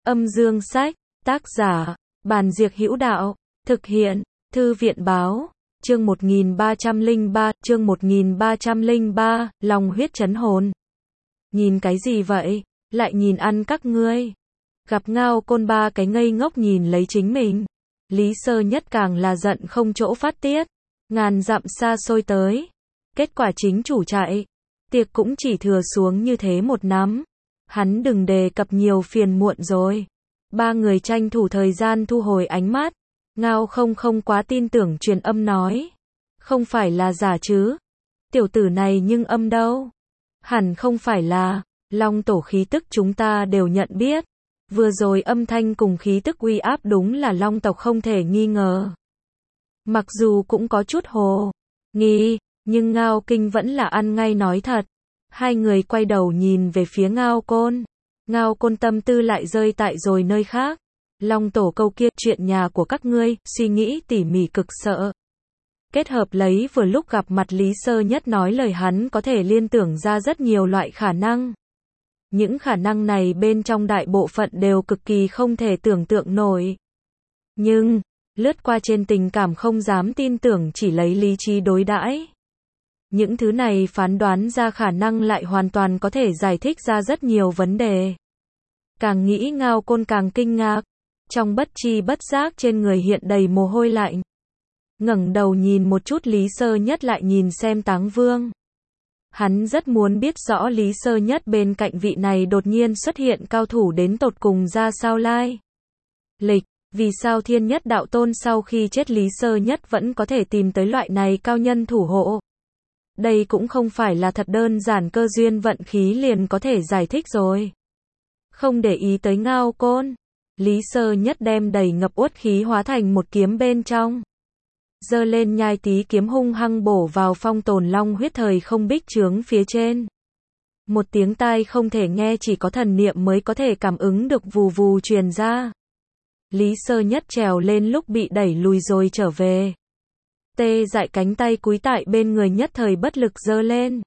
Âm dương sách, tác giả, Bàn Diệc Hữu Đạo, thực hiện, Thư viện báo, chương 1303, lòng huyết trấn hồn. Nhìn cái gì vậy? Lại nhìn ăn các ngươi. Gặp Ngao Côn ba cái ngây ngốc nhìn lấy chính mình. Lý Sơ Nhất càng là giận không chỗ phát tiết. Ngàn dặm xa xôi tới. Kết quả chính chủ chạy. Tiệc cũng chỉ thừa xuống như thế một nắm. Hắn đừng đề cập nhiều phiền muộn rồi. Ba người tranh thủ thời gian thu hồi ánh mắt. Ngao không quá tin tưởng truyền âm nói. Không phải là giả chứ. Tiểu tử này nhưng âm đâu. Hẳn không phải là. Long tổ khí tức chúng ta đều nhận biết. Vừa rồi âm thanh cùng khí tức uy áp đúng là long tộc không thể nghi ngờ. Mặc dù cũng có chút hồ nghi, nhưng Ngao Kinh vẫn là ăn ngay nói thật. Hai người quay đầu nhìn về phía Ngao Côn. Ngao Côn tâm tư lại rơi tại rồi nơi khác. Long tổ câu kia, chuyện nhà của các ngươi, suy nghĩ tỉ mỉ cực sợ. Kết hợp lấy vừa lúc gặp mặt Lý Sơ Nhất nói lời, hắn có thể liên tưởng ra rất nhiều loại khả năng. Những khả năng này bên trong đại bộ phận đều cực kỳ không thể tưởng tượng nổi. Nhưng, lướt qua trên tình cảm không dám tin tưởng, chỉ lấy lý trí đối đãi. Những thứ này phán đoán ra khả năng lại hoàn toàn có thể giải thích ra rất nhiều vấn đề. Càng nghĩ Ngao Côn càng kinh ngạc. Trong bất tri bất giác trên người hiện đầy mồ hôi lạnh. Ngẩng đầu nhìn một chút Lý Sơ Nhất, lại nhìn xem Táng Vương. Hắn rất muốn biết rõ Lý Sơ Nhất bên cạnh vị này đột nhiên xuất hiện cao thủ đến tột cùng ra sao lai lịch. Vì sao Thiên Nhất Đạo Tôn sau khi chết Lý Sơ Nhất vẫn có thể tìm tới loại này cao nhân thủ hộ. Đây cũng không phải là thật đơn giản cơ duyên vận khí liền có thể giải thích rồi. Không để ý tới Ngao Côn, Lý Sơ Nhất đem đầy ngập uất khí hóa thành một kiếm bên trong. Giơ lên nhai tí kiếm hung hăng bổ vào phong tồn long huyết thời không bích chướng phía trên. Một tiếng tai không thể nghe, chỉ có thần niệm mới có thể cảm ứng được vù vù truyền ra. Lý Sơ Nhất trèo lên lúc bị đẩy lùi rồi trở về. Tê dại cánh tay cúi tại bên người nhất thời bất lực giơ lên.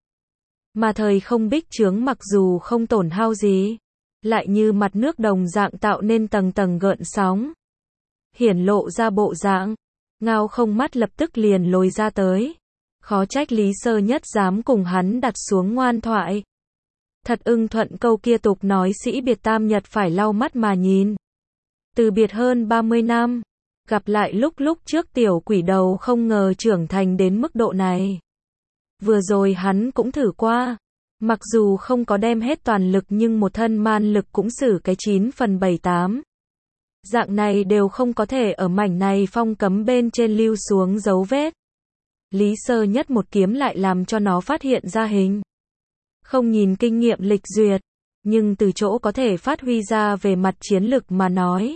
Mà thời không bích chướng mặc dù không tổn hao gì, lại như mặt nước đồng dạng tạo nên tầng tầng gợn sóng. Hiển lộ ra bộ dạng. Ngao không mắt lập tức liền lồi ra tới. Khó trách Lý Sơ Nhất dám cùng hắn đặt xuống ngoan thoại. Thật ưng thuận câu kia tục nói sĩ biệt tam nhật phải lau mắt mà nhìn. Từ biệt hơn 30 năm. Gặp lại lúc trước tiểu quỷ đầu không ngờ trưởng thành đến mức độ này. Vừa rồi hắn cũng thử qua. Mặc dù không có đem hết toàn lực nhưng một thân man lực cũng xử cái 9 phần 7-8. Dạng này đều không có thể ở mảnh này phong cấm bên trên lưu xuống dấu vết. Lý Sơ Nhất một kiếm lại làm cho nó phát hiện ra hình. Không nhìn kinh nghiệm lịch duyệt, nhưng từ chỗ có thể phát huy ra về mặt chiến lực mà nói.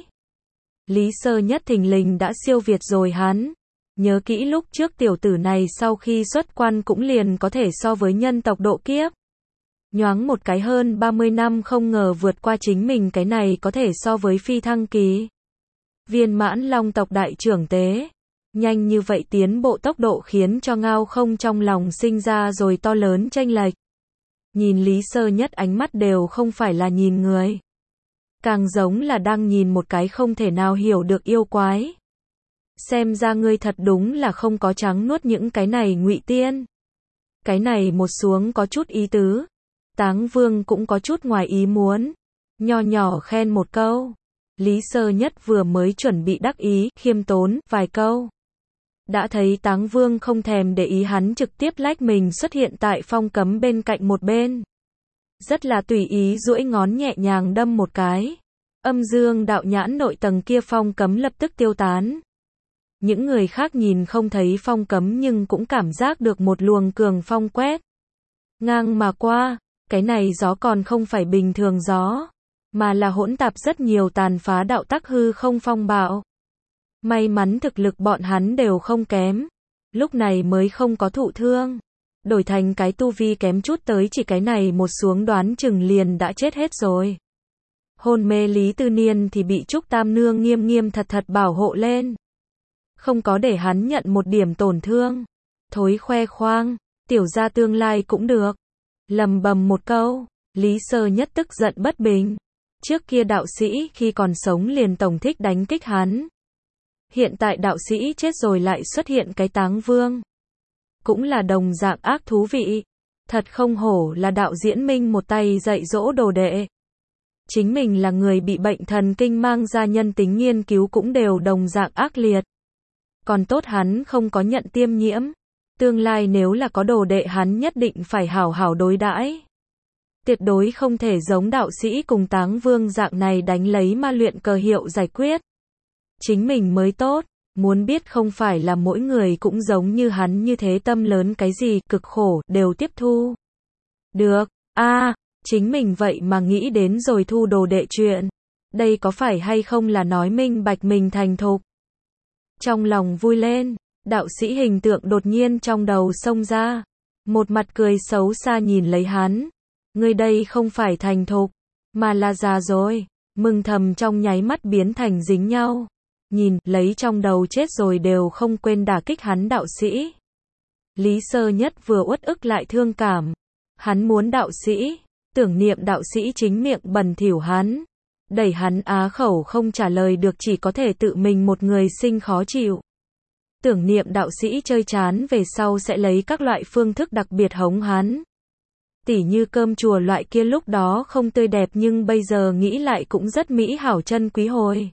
Lý Sơ Nhất thình lình đã siêu việt rồi hắn. Nhớ kỹ lúc trước tiểu tử này sau khi xuất quan cũng liền có thể so với nhân tộc độ kiếp. Nhoáng một cái hơn 30 năm không ngờ vượt qua chính mình, cái này có thể so với phi thăng kỳ. Viên mãn long tộc đại trưởng tế. Nhanh như vậy tiến bộ tốc độ khiến cho Ngao không trong lòng sinh ra rồi to lớn chênh lệch. Nhìn Lý Sơ Nhất ánh mắt đều không phải là nhìn người. Càng giống là đang nhìn một cái không thể nào hiểu được yêu quái. Xem ra ngươi thật đúng là không có trắng nuốt những cái này ngụy tiên. Cái này một xuống có chút ý tứ. Táng Vương cũng có chút ngoài ý muốn. Nho nhỏ khen một câu. Lý Sơ Nhất vừa mới chuẩn bị đắc ý, khiêm tốn, vài câu. Đã thấy Táng Vương không thèm để ý, hắn trực tiếp lách mình xuất hiện tại phong cấm bên cạnh một bên. Rất là tùy ý duỗi ngón nhẹ nhàng đâm một cái. Âm dương đạo nhãn nội tầng kia phong cấm lập tức tiêu tán. Những người khác nhìn không thấy phong cấm nhưng cũng cảm giác được một luồng cường phong quét ngang mà qua. Cái này gió còn không phải bình thường gió, mà là hỗn tạp rất nhiều tàn phá đạo tắc hư không phong bạo. May mắn thực lực bọn hắn đều không kém, lúc này mới không có thụ thương. Đổi thành cái tu vi kém chút tới chỉ cái này một xuống đoán chừng liền đã chết hết rồi. Hôn mê Lý Tư Niên thì bị Trúc Tam Nương nghiêm thật bảo hộ lên. Không có để hắn nhận một điểm tổn thương. Thối khoe khoang, tiểu gia tương lai cũng được. Lầm bầm một câu, Lý Sơ Nhất tức giận bất bình. Trước kia đạo sĩ khi còn sống liền tổng thích đánh kích hắn. Hiện tại đạo sĩ chết rồi lại xuất hiện cái Táng Vương. Cũng là đồng dạng ác thú vị. Thật không hổ là đạo diễn Minh một tay dạy dỗ đồ đệ. Chính mình là người bị bệnh thần kinh mang ra nhân tính nghiên cứu cũng đều đồng dạng ác liệt. Còn tốt hắn không có nhận tiêm nhiễm. Tương lai nếu là có đồ đệ hắn nhất định phải hảo hảo đối đãi. Tuyệt đối không thể giống đạo sĩ cùng Táng Vương dạng này đánh lấy ma luyện cờ hiệu giải quyết. Chính mình mới tốt, muốn biết không phải là mỗi người cũng giống như hắn như thế tâm lớn cái gì cực khổ đều tiếp thu. Được, chính mình vậy mà nghĩ đến rồi thu đồ đệ chuyện. Đây có phải hay không là nói minh bạch mình thành thục. Trong lòng vui lên, đạo sĩ hình tượng đột nhiên trong đầu xông ra. Một mặt cười xấu xa nhìn lấy hắn. Người đây không phải thành thục, mà là già rồi. Mừng thầm trong nháy mắt biến thành dính nhau. Nhìn, lấy trong đầu chết rồi đều không quên đả kích hắn đạo sĩ. Lý Sơ Nhất vừa uất ức lại thương cảm. Hắn muốn đạo sĩ, tưởng niệm đạo sĩ chính miệng bẩn thỉu hắn. Đẩy hắn á khẩu không trả lời được chỉ có thể tự mình một người sinh khó chịu. Tưởng niệm đạo sĩ chơi chán về sau sẽ lấy các loại phương thức đặc biệt hống hắn. Tỉ như cơm chùa loại kia lúc đó không tươi đẹp nhưng bây giờ nghĩ lại cũng rất mỹ hảo chân quý hồi.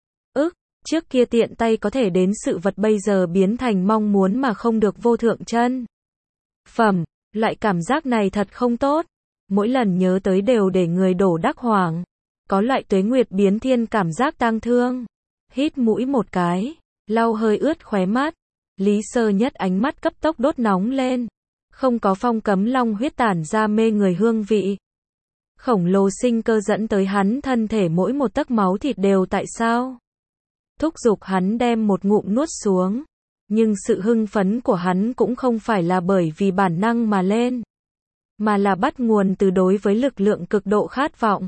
Trước kia tiện tay có thể đến sự vật bây giờ biến thành mong muốn mà không được vô thượng chân phẩm. Loại cảm giác này thật không tốt. Mỗi lần nhớ tới đều để người đổ đắc hoảng. Có loại tuế nguyệt biến thiên cảm giác tang thương. Hít mũi một cái, lau hơi ướt khóe mắt. Lý Sơ Nhất ánh mắt cấp tốc đốt nóng lên. Không có phong cấm long huyết tản ra mê người hương vị. Khổng lồ sinh cơ dẫn tới hắn thân thể mỗi một tấc máu thịt đều tại sao? Thúc giục hắn đem một ngụm nuốt xuống. Nhưng sự hưng phấn của hắn cũng không phải là bởi vì bản năng mà lên. Mà là bắt nguồn từ đối với lực lượng cực độ khát vọng.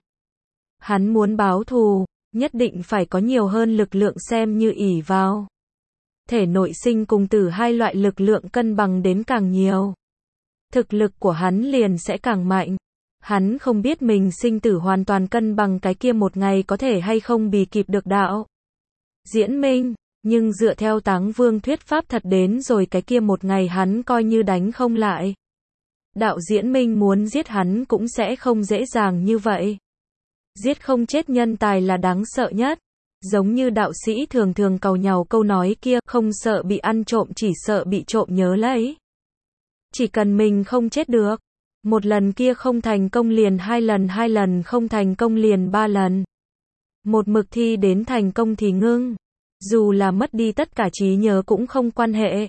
Hắn muốn báo thù, nhất định phải có nhiều hơn lực lượng xem như ỷ vào. Thể nội sinh cùng tử hai loại lực lượng cân bằng đến càng nhiều. Thực lực của hắn liền sẽ càng mạnh. Hắn không biết mình sinh tử hoàn toàn cân bằng cái kia một ngày có thể hay không bì kịp được đạo diễn Minh, nhưng dựa theo Táng Vương thuyết pháp thật đến rồi cái kia một ngày hắn coi như đánh không lại. Đạo diễn Minh muốn giết hắn cũng sẽ không dễ dàng như vậy. Giết không chết nhân tài là đáng sợ nhất. Giống như đạo sĩ thường thường càu nhàu câu nói kia, không sợ bị ăn trộm chỉ sợ bị trộm nhớ lấy. Chỉ cần mình không chết được. Một lần kia không thành công liền hai lần không thành công liền 3 lần. Một mực thi đến thành công thì ngưng. Dù là mất đi tất cả trí nhớ cũng không quan hệ.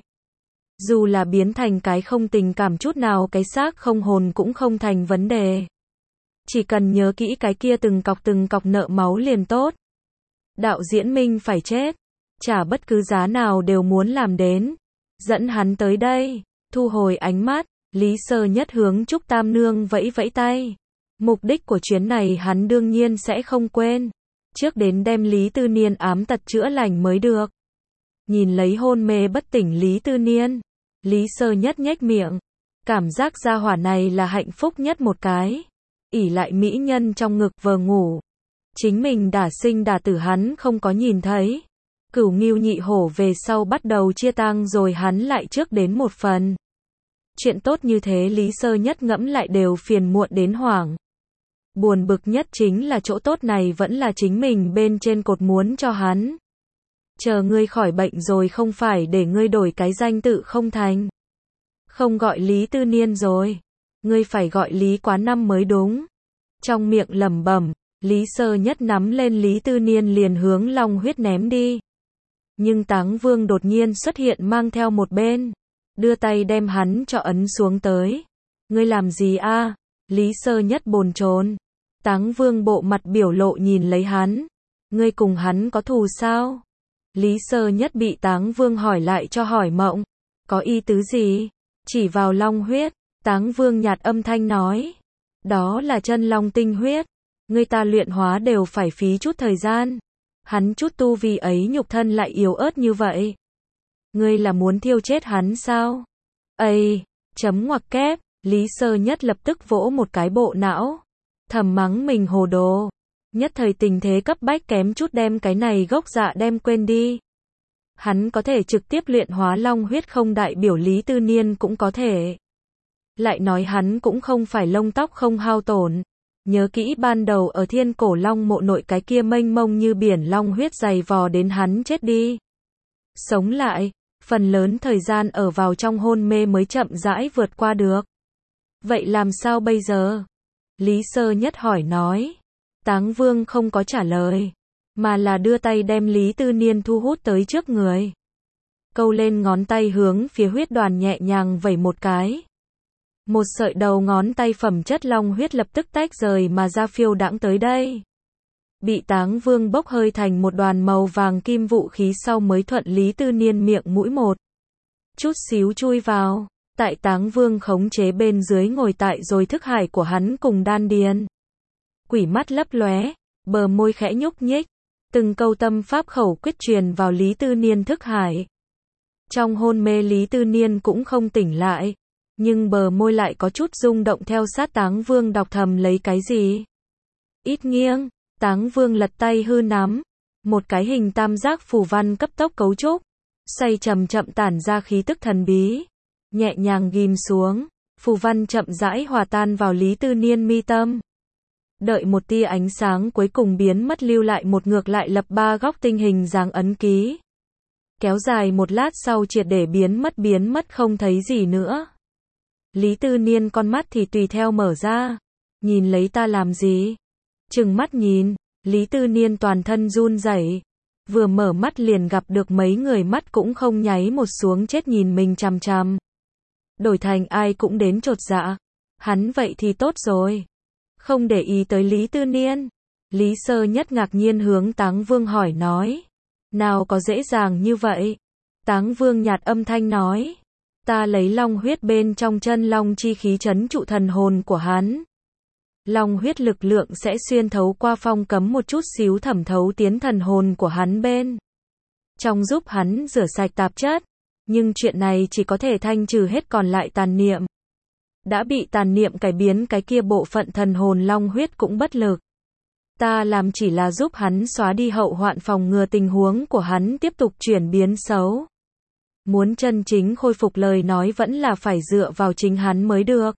Dù là biến thành cái không tình cảm chút nào cái xác không hồn cũng không thành vấn đề. Chỉ cần nhớ kỹ cái kia từng cọc nợ máu liền tốt. Đạo diễn Minh phải chết. Trả bất cứ giá nào đều muốn làm đến. Dẫn hắn tới đây. Thu hồi ánh mắt. Lý Sơ Nhất hướng Trúc Tam Nương vẫy vẫy tay. Mục đích của chuyến này hắn đương nhiên sẽ không quên. Trước đến đem Lý Tư Niên ám tật chữa lành mới được. Nhìn lấy hôn mê bất tỉnh Lý Tư Niên. Lý Sơ Nhất nhếch miệng. Cảm giác gia hỏa này là hạnh phúc nhất một cái. Ỷ lại mỹ nhân trong ngực vờ ngủ. Chính mình đả sinh đả tử hắn không có nhìn thấy. Cửu Ngưu Nhị Hổ về sau bắt đầu chia tang rồi hắn lại trước đến một phần. Chuyện tốt như thế Lý Sơ Nhất ngẫm lại đều phiền muộn đến hoảng. Buồn bực nhất chính là chỗ tốt này vẫn là chính mình bên trên cột muốn cho hắn. Chờ ngươi khỏi bệnh rồi không phải để ngươi đổi cái danh tự không thành. Không gọi Lý Tư Niên rồi. Ngươi phải gọi Lý Quán Năm mới đúng. Trong miệng lẩm bẩm, Lý Sơ Nhất nắm lên Lý Tư Niên liền hướng long huyết ném đi. Nhưng Táng Vương đột nhiên xuất hiện mang theo một bên. Đưa tay đem hắn cho ấn xuống tới. Ngươi làm gì a? Lý Sơ Nhất bồn chồn. Táng Vương bộ mặt biểu lộ nhìn lấy hắn. Ngươi cùng hắn có thù sao? Lý Sơ Nhất bị Táng Vương hỏi lại cho hỏi mộng. Có ý tứ gì? Chỉ vào long huyết. Táng Vương nhạt âm thanh nói. Đó là chân long tinh huyết. Người ta luyện hóa đều phải phí chút thời gian. Hắn chút tu vi ấy nhục thân lại yếu ớt như vậy. Ngươi là muốn thiêu chết hắn sao? Ây, chấm ngoặc kép. Lý Sơ Nhất lập tức vỗ một cái bộ não. Thầm mắng mình hồ đồ. Nhất thời tình thế cấp bách kém chút đem cái này gốc dạ đem quên đi. Hắn có thể trực tiếp luyện hóa long huyết không đại biểu Lý Tư Niên cũng có thể. Lại nói hắn cũng không phải lông tóc không hao tổn. Nhớ kỹ ban đầu ở Thiên Cổ Long mộ nội cái kia mênh mông như biển long huyết dày vò đến hắn chết đi. Sống lại, phần lớn thời gian ở vào trong hôn mê mới chậm rãi vượt qua được. Vậy làm sao bây giờ? Lý Sơ Nhất hỏi nói. Táng Vương không có trả lời, mà là đưa tay đem Lý Tư Niên thu hút tới trước người. Câu lên ngón tay hướng phía huyết đoàn nhẹ nhàng vẩy một cái. Một sợi đầu ngón tay phẩm chất long huyết lập tức tách rời mà ra phiêu đãng tới đây. Bị Táng Vương bốc hơi thành một đoàn màu vàng kim vũ khí sau mới thuận Lý Tư Niên miệng mũi một chút xíu chui vào. Tại Táng Vương khống chế bên dưới ngồi tại rồi thức hải của hắn cùng đan điền. Quỷ mắt lấp lóe, bờ môi khẽ nhúc nhích, từng câu tâm pháp khẩu quyết truyền vào Lý Tư Niên thức hải. Trong hôn mê Lý Tư Niên cũng không tỉnh lại, nhưng bờ môi lại có chút rung động theo sát Táng Vương đọc thầm lấy cái gì. Ít nghiêng, Táng Vương lật tay hư nắm, một cái hình tam giác phù văn cấp tốc cấu trúc, xoay chậm chậm tản ra khí tức thần bí, nhẹ nhàng ghim xuống, phù văn chậm rãi hòa tan vào Lý Tư Niên mi tâm. Đợi một tia ánh sáng cuối cùng biến mất lưu lại một ngược lại lập ba góc tinh hình dáng ấn ký. Kéo dài một lát sau triệt để biến mất không thấy gì nữa. Lý Tư Niên con mắt thì tùy theo mở ra. Nhìn lấy ta làm gì? Trừng mắt nhìn, Lý Tư Niên toàn thân run rẩy. Vừa mở mắt liền gặp được mấy người mắt cũng không nháy một xuống chết nhìn mình chằm chằm. Đổi thành ai cũng đến chột dạ. Hắn vậy thì tốt rồi. Không để ý tới Lý Tư Niên. Lý Sơ Nhất ngạc nhiên hướng Táng Vương hỏi nói. Nào có dễ dàng như vậy? Táng Vương nhạt âm thanh nói. Ta lấy long huyết bên trong chân long chi khí trấn trụ thần hồn của hắn. Long huyết lực lượng sẽ xuyên thấu qua phong cấm một chút xíu thẩm thấu tiến thần hồn của hắn bên trong giúp hắn rửa sạch tạp chất. Nhưng chuyện này chỉ có thể thanh trừ hết còn lại tàn niệm. Đã bị tàn niệm cải biến cái kia bộ phận thần hồn long huyết cũng bất lực. Ta làm chỉ là giúp hắn xóa đi hậu hoạn phòng ngừa tình huống của hắn tiếp tục chuyển biến xấu. Muốn chân chính khôi phục lời nói vẫn là phải dựa vào chính hắn mới được.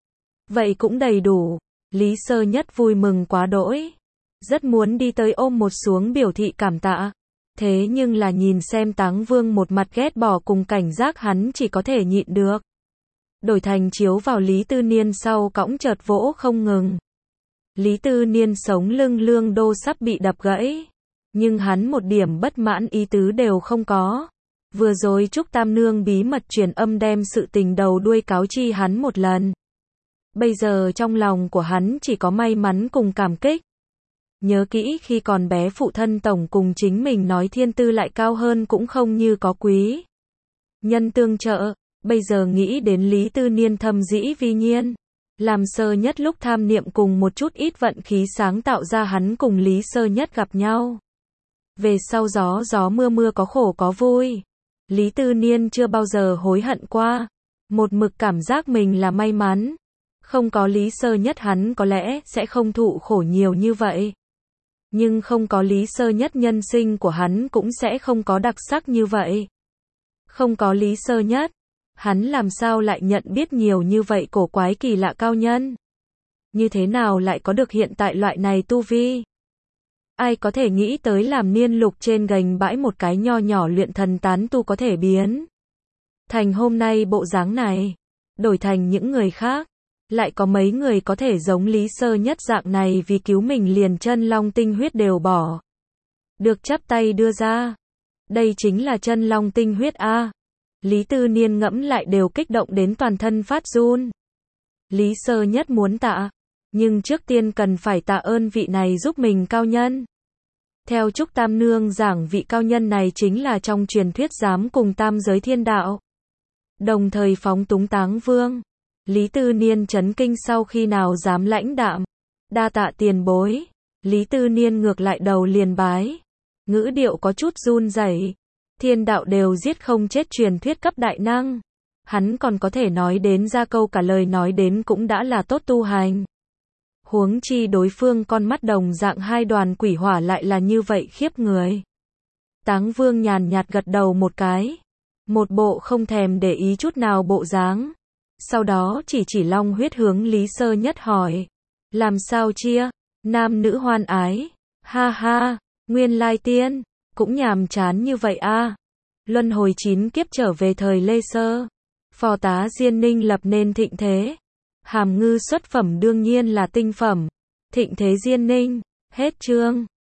Vậy cũng đầy đủ. Lý Sơ Nhất vui mừng quá đỗi. Rất muốn đi tới ôm một xuống biểu thị cảm tạ. Thế nhưng là nhìn xem Táng Vương một mặt ghét bỏ cùng cảnh giác hắn chỉ có thể nhịn được. Đổi thành chiếu vào Lý Tư Niên sau cõng chợt vỗ không ngừng. Lý Tư Niên sống lưng lương đô sắp bị đập gãy. Nhưng hắn một điểm bất mãn ý tứ đều không có. Vừa rồi Trúc Tam Nương bí mật truyền âm đem sự tình đầu đuôi cáo chi hắn một lần. Bây giờ trong lòng của hắn chỉ có may mắn cùng cảm kích. Nhớ kỹ khi còn bé phụ thân tổng cùng chính mình nói thiên tư lại cao hơn cũng không như có quý nhân tương trợ. Bây giờ nghĩ đến Lý Tư Niên thâm dĩ vi nhiên. Làm Sơ Nhất lúc tham niệm cùng một chút ít vận khí sáng tạo ra hắn cùng Lý Sơ Nhất gặp nhau. Về sau gió mưa có khổ có vui. Lý Tư Niên chưa bao giờ hối hận qua. Một mực cảm giác mình là may mắn. Không có Lý Sơ Nhất hắn có lẽ sẽ không thụ khổ nhiều như vậy. Nhưng không có Lý Sơ Nhất nhân sinh của hắn cũng sẽ không có đặc sắc như vậy. Không có Lý Sơ Nhất, hắn làm sao lại nhận biết nhiều như vậy cổ quái kỳ lạ cao nhân? Như thế nào lại có được hiện tại loại này tu vi? Ai có thể nghĩ tới làm niên lục trên gành bãi một cái nho nhỏ luyện thần tán tu có thể biến thành hôm nay bộ dáng này, đổi thành những người khác. Lại có mấy người có thể giống Lý Sơ Nhất dạng này vì cứu mình liền chân long tinh huyết đều bỏ. Được chắp tay đưa ra. Đây chính là chân long tinh huyết a. Lý Tư Niên ngẫm lại đều kích động đến toàn thân phát run. Lý Sơ Nhất muốn tạ. Nhưng trước tiên cần phải tạ ơn vị này giúp mình cao nhân. Theo Trúc Tam Nương giảng vị cao nhân này chính là trong truyền thuyết giám cùng tam giới thiên đạo. Đồng thời phóng túng Táng Vương. Lý Tư Niên chấn kinh sau khi nào dám lãnh đạm. Đa tạ tiền bối. Lý Tư Niên ngược lại đầu liền bái. Ngữ điệu có chút run rẩy. Thiên đạo đều giết không chết truyền thuyết cấp đại năng. Hắn còn có thể nói đến ra câu cả lời nói đến cũng đã là tốt tu hành. Huống chi đối phương con mắt đồng dạng hai đoàn quỷ hỏa lại là như vậy khiếp người. Táng Vương nhàn nhạt gật đầu một cái. Một bộ không thèm để ý chút nào bộ dáng. Sau đó chỉ long huyết hướng Lý Sơ Nhất hỏi. Làm sao chia? Nam nữ hoan ái. Ha ha, nguyên lai tiên. Cũng nhàm chán như vậy a. Luân hồi 9 kiếp trở về thời Lê Sơ. Phò tá Diên Ninh lập nên thịnh thế. Hàm ngư xuất phẩm đương nhiên là tinh phẩm. Thịnh thế Diên Ninh. Hết chương.